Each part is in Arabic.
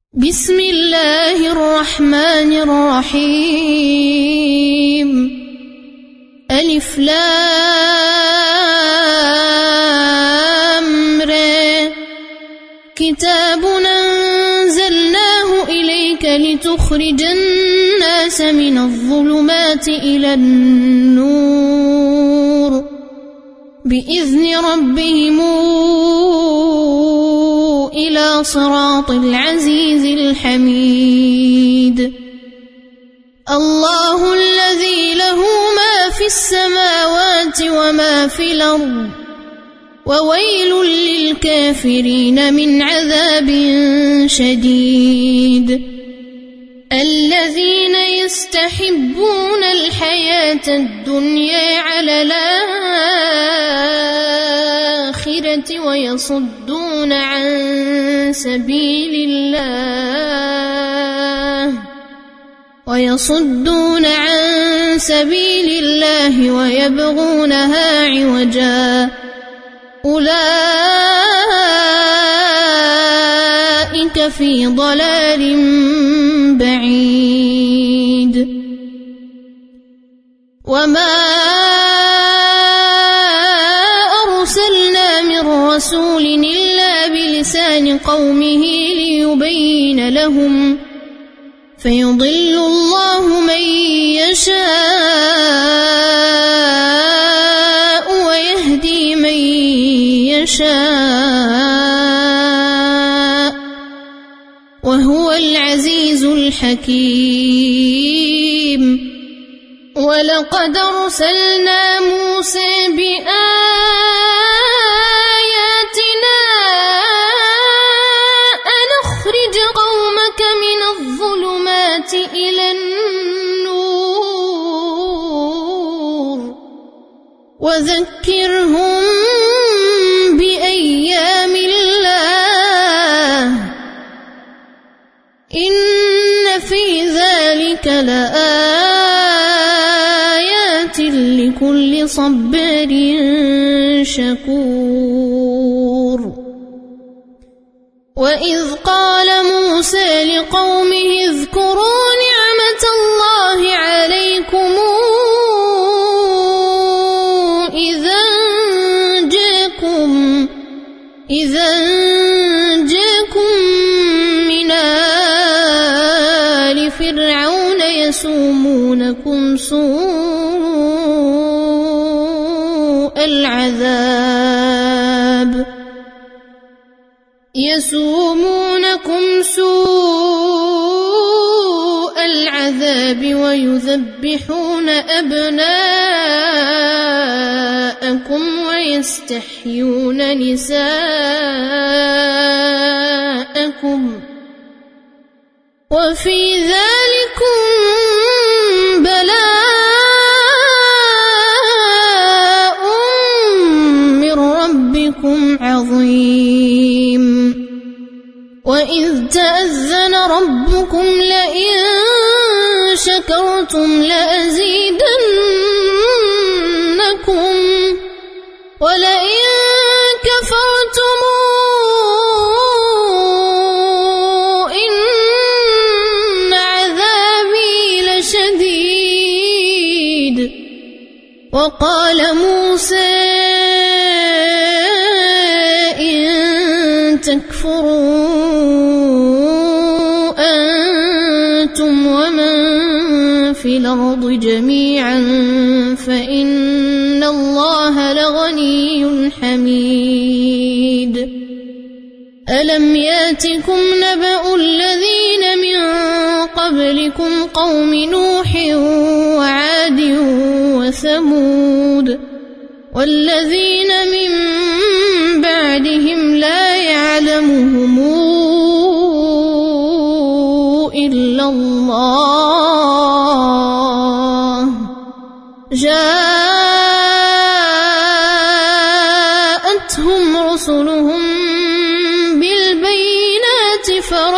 بسم الله الرحمن الرحيم ألف لام ر كتاب أنزلناه إليك لتخرج الناس من الظلمات إلى النور بإذن ربهم إلى صراط العزيز الحميد الله الذي له ما في السماوات وما في الأرض وويل للكافرين من عذاب شديد الذين يستحبون الحياة الدنيا على الآخرة ويصدون عن سبيل الله ويبغونها عوجا أولئك في ضلال بعيد وما أرسلنا من رسول إلا بلسان قومه ليبين لهم فيضل الله من يشاء ويهدي من يشاء وهو العزيز الحكيم ولقد أرسلنا موسى بآياتنا أن أخرج قومك من الظلمات إلى النور وذكرهم بأيام الله إن في ذلك لآيات لكل صبار شكور وإذ قال موسى لقومه اذكروا نعمة الله عليكم إذا أنجاكم من آل فرعون يسومونكم سوء العذاب ويذبحون أبناءكم ويستحيون نساءكم وفي ذلكم بلاء من ربكم عظيم وإذ تأذن ربكم لئن شكرتم لأزيدنكم ولئن كفرتم إن عذابي لشديد وقال موسى إن تكفروا أنتم ومن في الأرض جميعا فإن الله لغني حميد ألم ياتكم نبأ الذين من قبلكم قوم نوح وعاد وثمود والذين من بعدهم لا يعلمهم إلا الله جاءتهم رسلهم بالبينات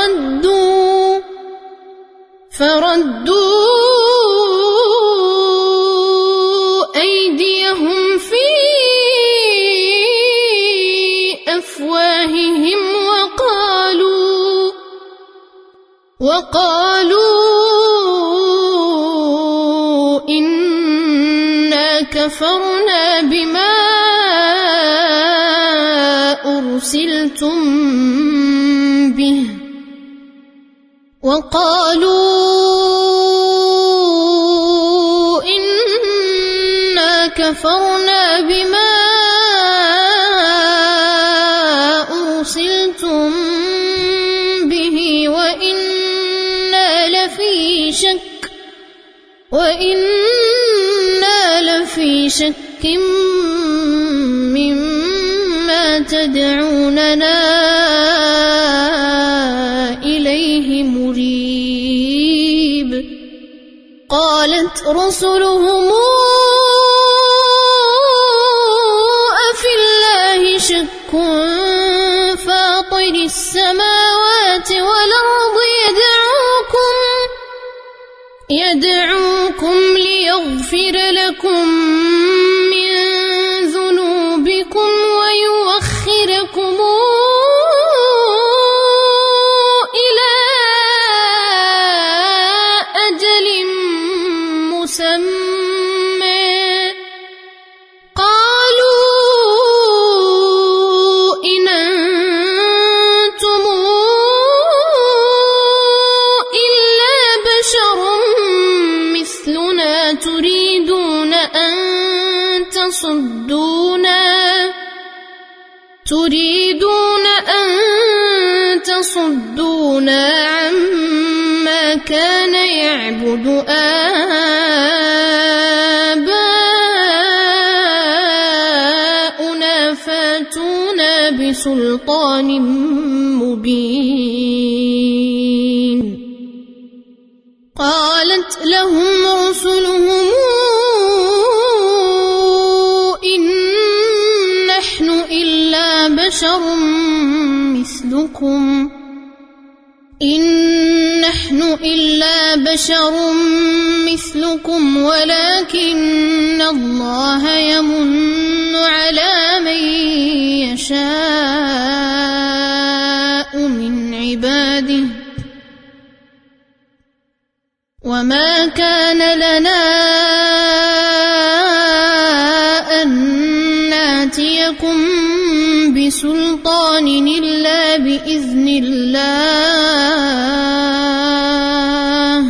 فردوا أيديهم في أفواههم وقالوا إنا كفرنا بما أرسلتم به وإنا لفي شك مما تدعوننا إليه مريب. قالت رسلهم أفي الله شك فاطر السماوات والأرض يدعوكم ليغفر لكم من ذنوبكم ويؤخركم إلى أجل مسمى. قالوا إن أنتم إلا بشر مثلنا تريدون أن تصدونا عما كان يعبد آباؤنا فاتونا بسلطان مبين. قالت لهم رسلهم إن نحن إلا بشر مثلكم ولكن الله يمن على من يشاء من عباده وما كان لنا أن ناتيكم بسلطان إلا بإذن الله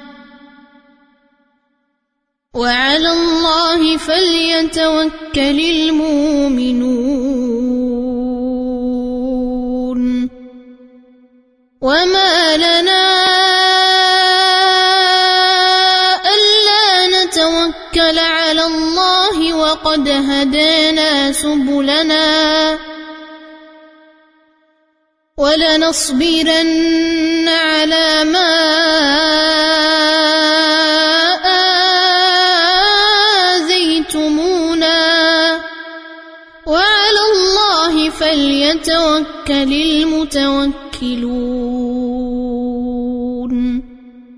وعلى الله فليتوكل المؤمنون. وما لنا نتوكل على الله وقد هدانا سبلنا ولنصبرن على ما آذيتمونا وعلى الله فليتوكل المتوكلون.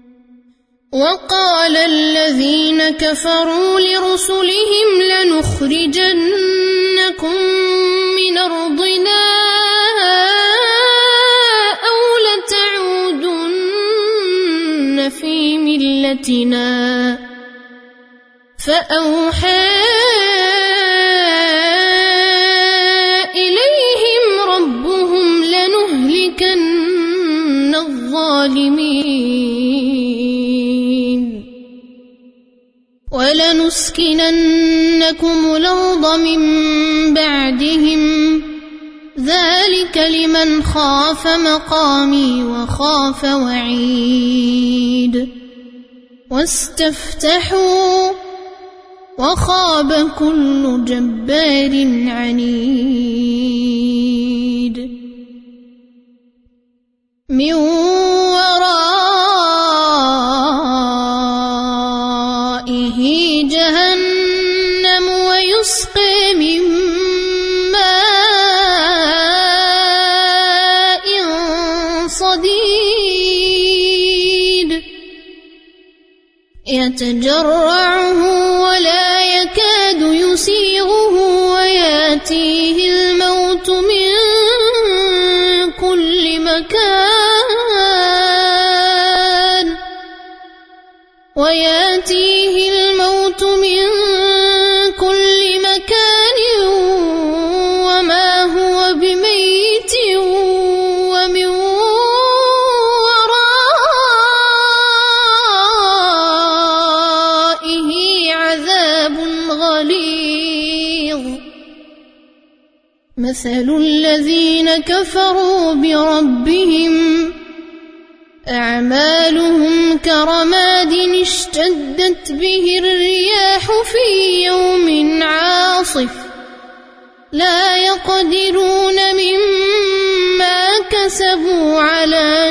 وقال الذين كفروا لرسلهم لنخرجنكم من أرضنا أو لتعودن في ملتنا فأوحى إليهم ربهم لنهلكن الظالمين ولنسكننكم الأرض من بعدهم ذلك لمن خاف مقامي وخاف وعيد. واستفتحوا وخاب كل جبار عنيد. من ورائه جهنم ويسقى من ماء صديد يتجرعه ولا يكاد يسيغه وياتيه الموت من كل مكان مثل الذين كفروا بربهم أعمالهم كرماد اشتدت به الرياح في يوم عاصف لا يقدرون مما كسبوا على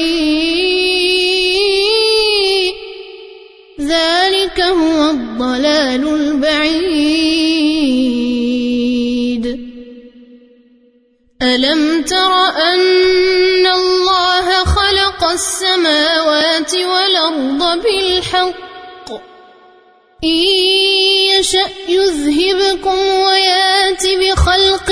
شيء ذلك هو الضلال البعيد ألم تر أن الله خلق السماوات والأرض بالحق إن يشأ يذهبكم ويأت بخلق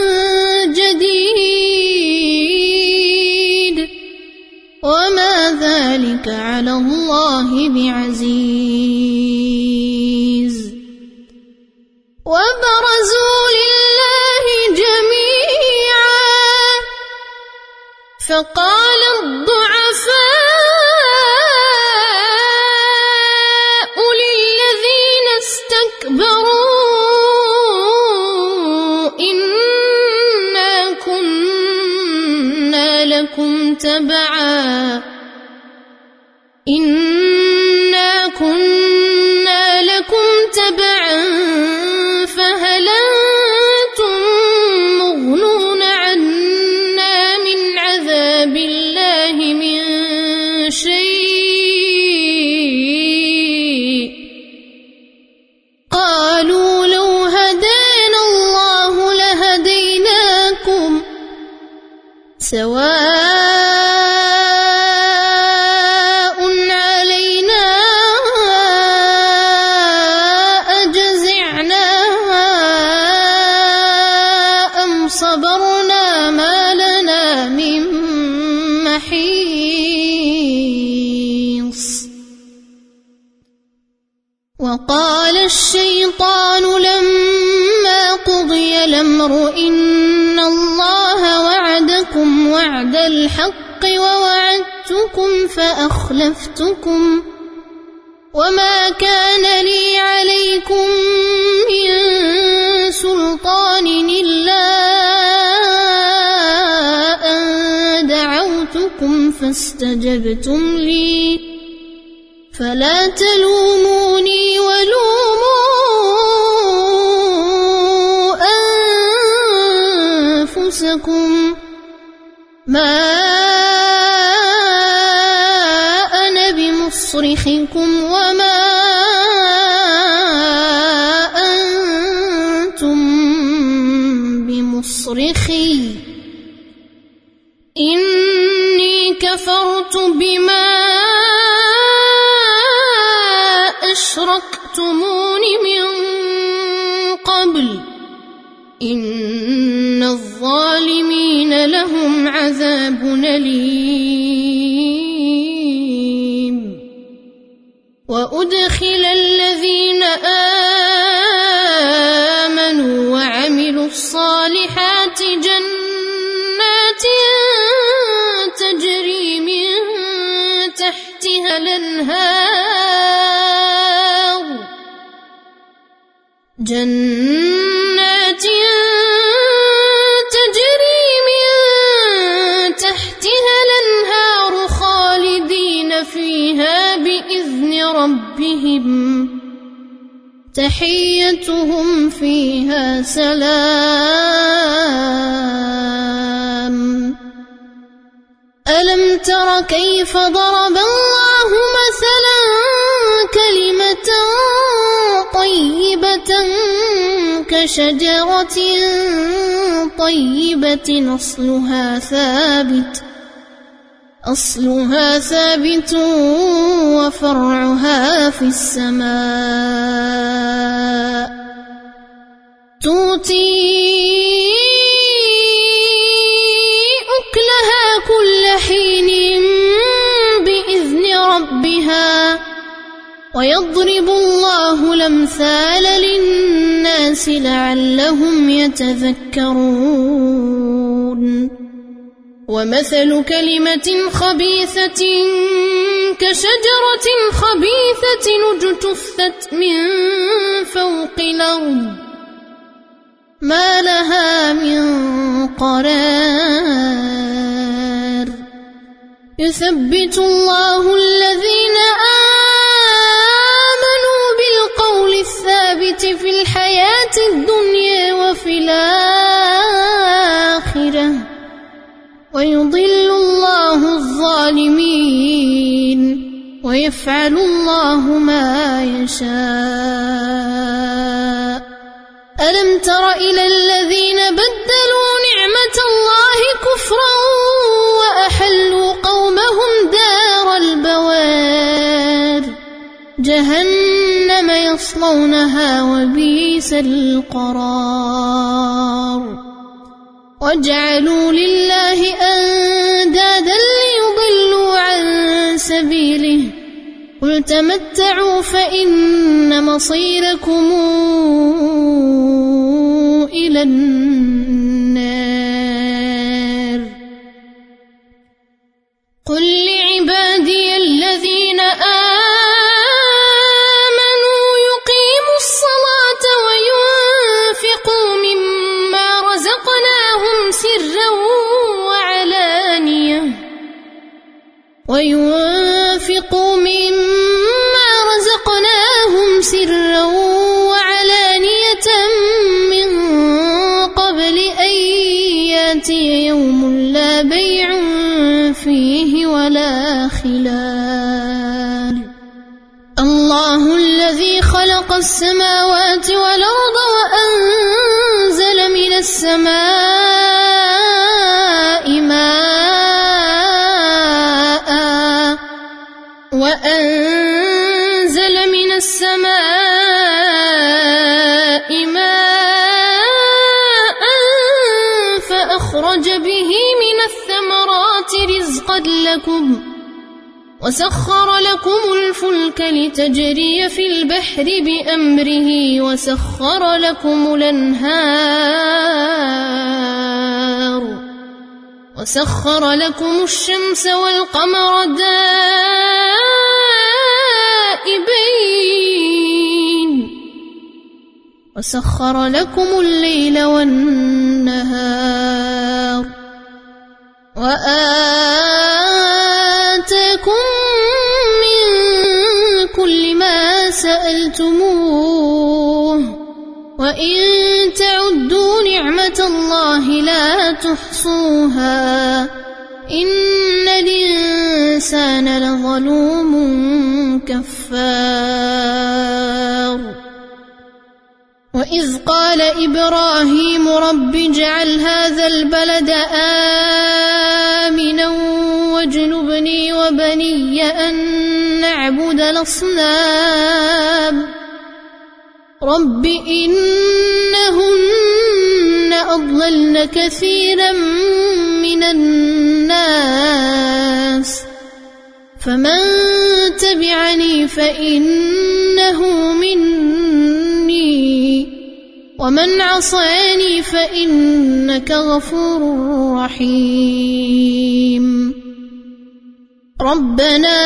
جديد وما ذلك على الله بعزيز وبرزوا لله جميعا فقال الضعفاء للذين استكبروا إنا كنا لكم تبعا فهل أنتم مغنون عنا من عذاب الله من شيء قالوا لو هدانا الله لهديناكم سواء علينا أجزعنا أم صبرنا ما لنا من محيص وقال الشيطان لما قضي الأمر إن الله وعدكم وعد الحق ووعدتكم فأخلفتكم وما كان لي عليكم من سلطان إلا أن دعوتكم فاستجبتم لي فلا تلوموني ولوموا أنفسكم ما أنا بمصرخكم وما أنتم بمصرخي إني كفرت بما أشركتمون من قبل إن الظالمين لهم عذاب أليم وأدخل الذين آمنوا وعملوا الصالحات جنات تجري من تحتها الأنهار جنات تجري من تحتها الأنهار خالدين فيها بإذن ربهم تحيتهم فيها سلام ألم تر كيف ضرب الله مثلا كلمة طيبة كشجرة طيبة أصلها ثابت وفرعها في السماء تؤتي أكلها كل حين بإذن ربها ويضرب الله الأمثال للناس لعلهم يتذكرون ومثل كلمة خبيثة كشجرة خبيثة اجتثت من فوق الأرض ما لها من قرار يثبت الله الذين آمنوا بالقول الثابت في الحياة الدنيا وفي الآخرة ويضل الله الظالمين ويفعل الله ما يشاء ألم تر إلى الذين بدلوا نعمة الله كفرا وأحلوا قومهم دار البوار جهنم يصلونها وبئس القرار وجعلوا لله أندادا ليضلوا عن سبيله قل تمتعوا فإن مصيركم إلى النار قل لعبادي الذين آمنوا يقيموا الصلاة وينفقوا مما رزقناهم سرا وعلانية من قبل أن يأتي يوم لا بيع فيه ولا خلال الله الذي خلق السماوات والأرض وأنزل من السماء ماء فأخرج به من الثمرات رزقا لكم وسخر لكم الفلك لتجري في البحر بأمره وسخر لكم الأنهار وسخر لكم الشمس والقمر دائبين وسخر لكم الليل والنهار وآتاكم من كل ما سألتموه وإن تعدوا نعمة الله لا تحصوها إن الإنسان لظلوم كفار وإذ قال إبراهيم رب اجعل هذا البلد آمنا واجنبني وبني أن نعبد الأصنام رب إنهن أضللن كثيرا من الناس فمن تبعني فإنه مني ومن عصاني فإنك غفور رحيم ربنا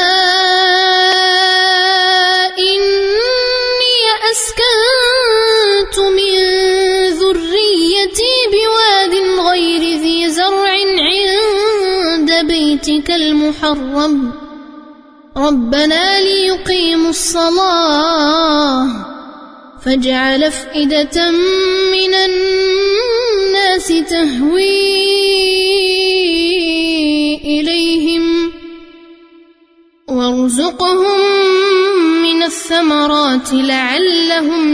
إني أسكنت من ذريتي بواد غير ذي زرع عند بيتك المحرم ربنا ليقيموا الصلاة فاجعل أفئدة من الناس تهوي إليهم وارزقهم من الثمرات لعلهم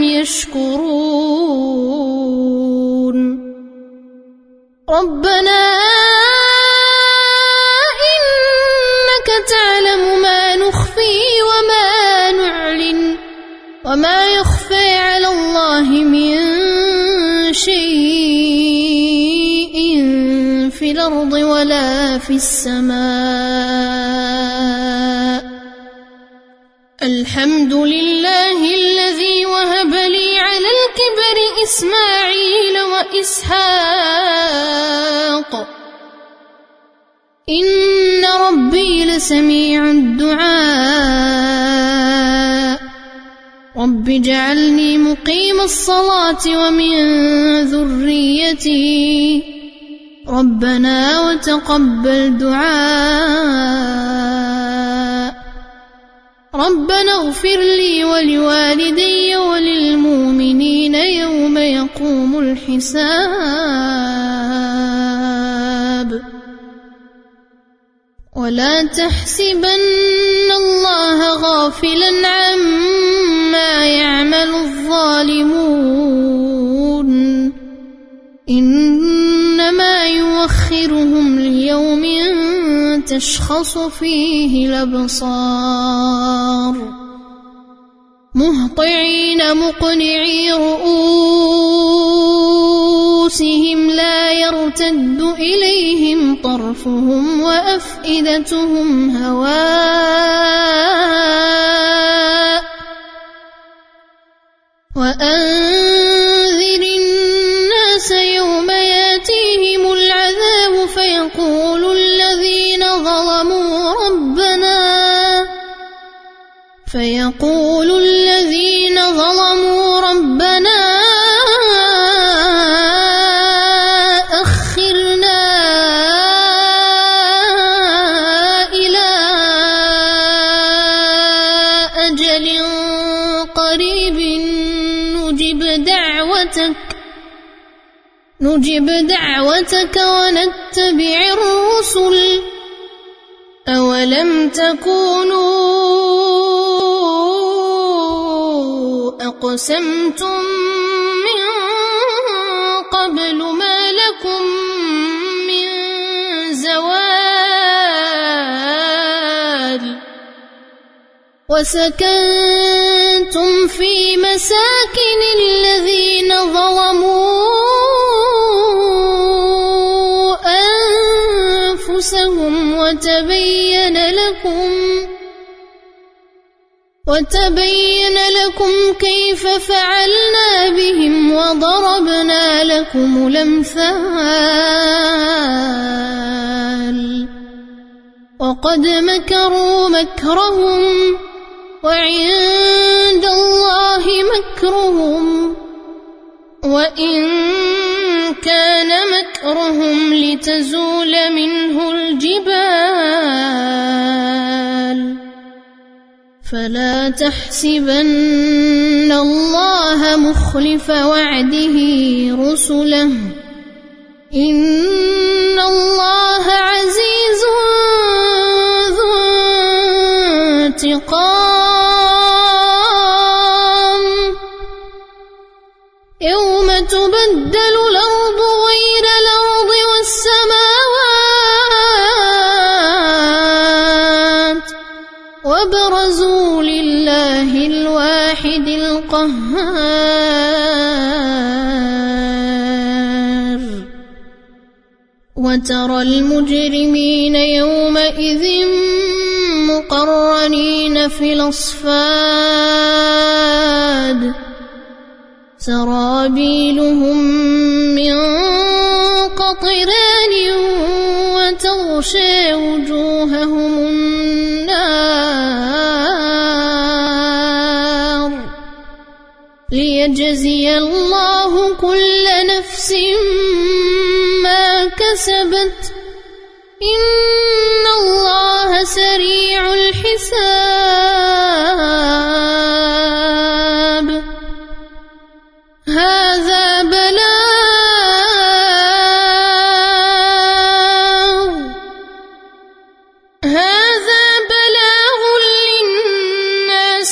يشكرون ربنا إنك تعلم ما نخفي وما نعلن وما يخفى على الله من شيء في الأرض ولا في السماء الحمد لله الذي وهب لي على الكبر إسماعيل وإسحاق إن ربي لسميع الدعاء رب رب اجعلني مقيم الصلاة ومن ذريتي ربنا وتقبل دعاء ربنا اغفر لي ولوالدي وللمؤمنين يوم يقوم الحساب ولا تحسبن الله غافلا عما يعمل الظالمون إنما يؤخرهم ليوم تشخص فيه الأبصار مهطعين مقنعي رؤوسهم لا يرتد إليهم طرفهم وأفئدتهم هواء وأنذر الناس يوم ياتيهم العذاب فيقول الذين ظلموا ربنا أخرنا إلى أجل قريب نجب دعوتك ونتبع الرسل أولم تكونوا أقسمتم من قبل ما لكم من زوال وسكنتم في مساكن الذين ظلموا أنفسهم وتبين لكم كيف فعلنا بهم وضربنا لكم الأمثال وقد مكروا مكرهم وعند الله مكرهم وإن كان مكرهم لتزول منه الجبال فلا تحسبن الله مخلف وعده رسله إن الله عزيز ذو انتقام يوم تبدل الأرض غير الأرض والسماوات وبرزوا لله الواحد القهار وترى المجرمين يومئذ مقرنين في الأصفاد سرابيلهم من قطران وتغشى وجوههم النار ليجزي الله كل نفس ما كسبت إن الله سريع الحساب هذا بلاغ للناس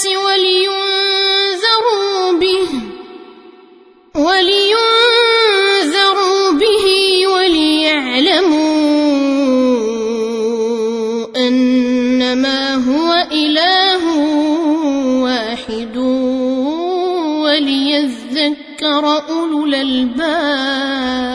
ولينذروا به وليعلموا أنما هو إله واحد وليذكر أولو الألباب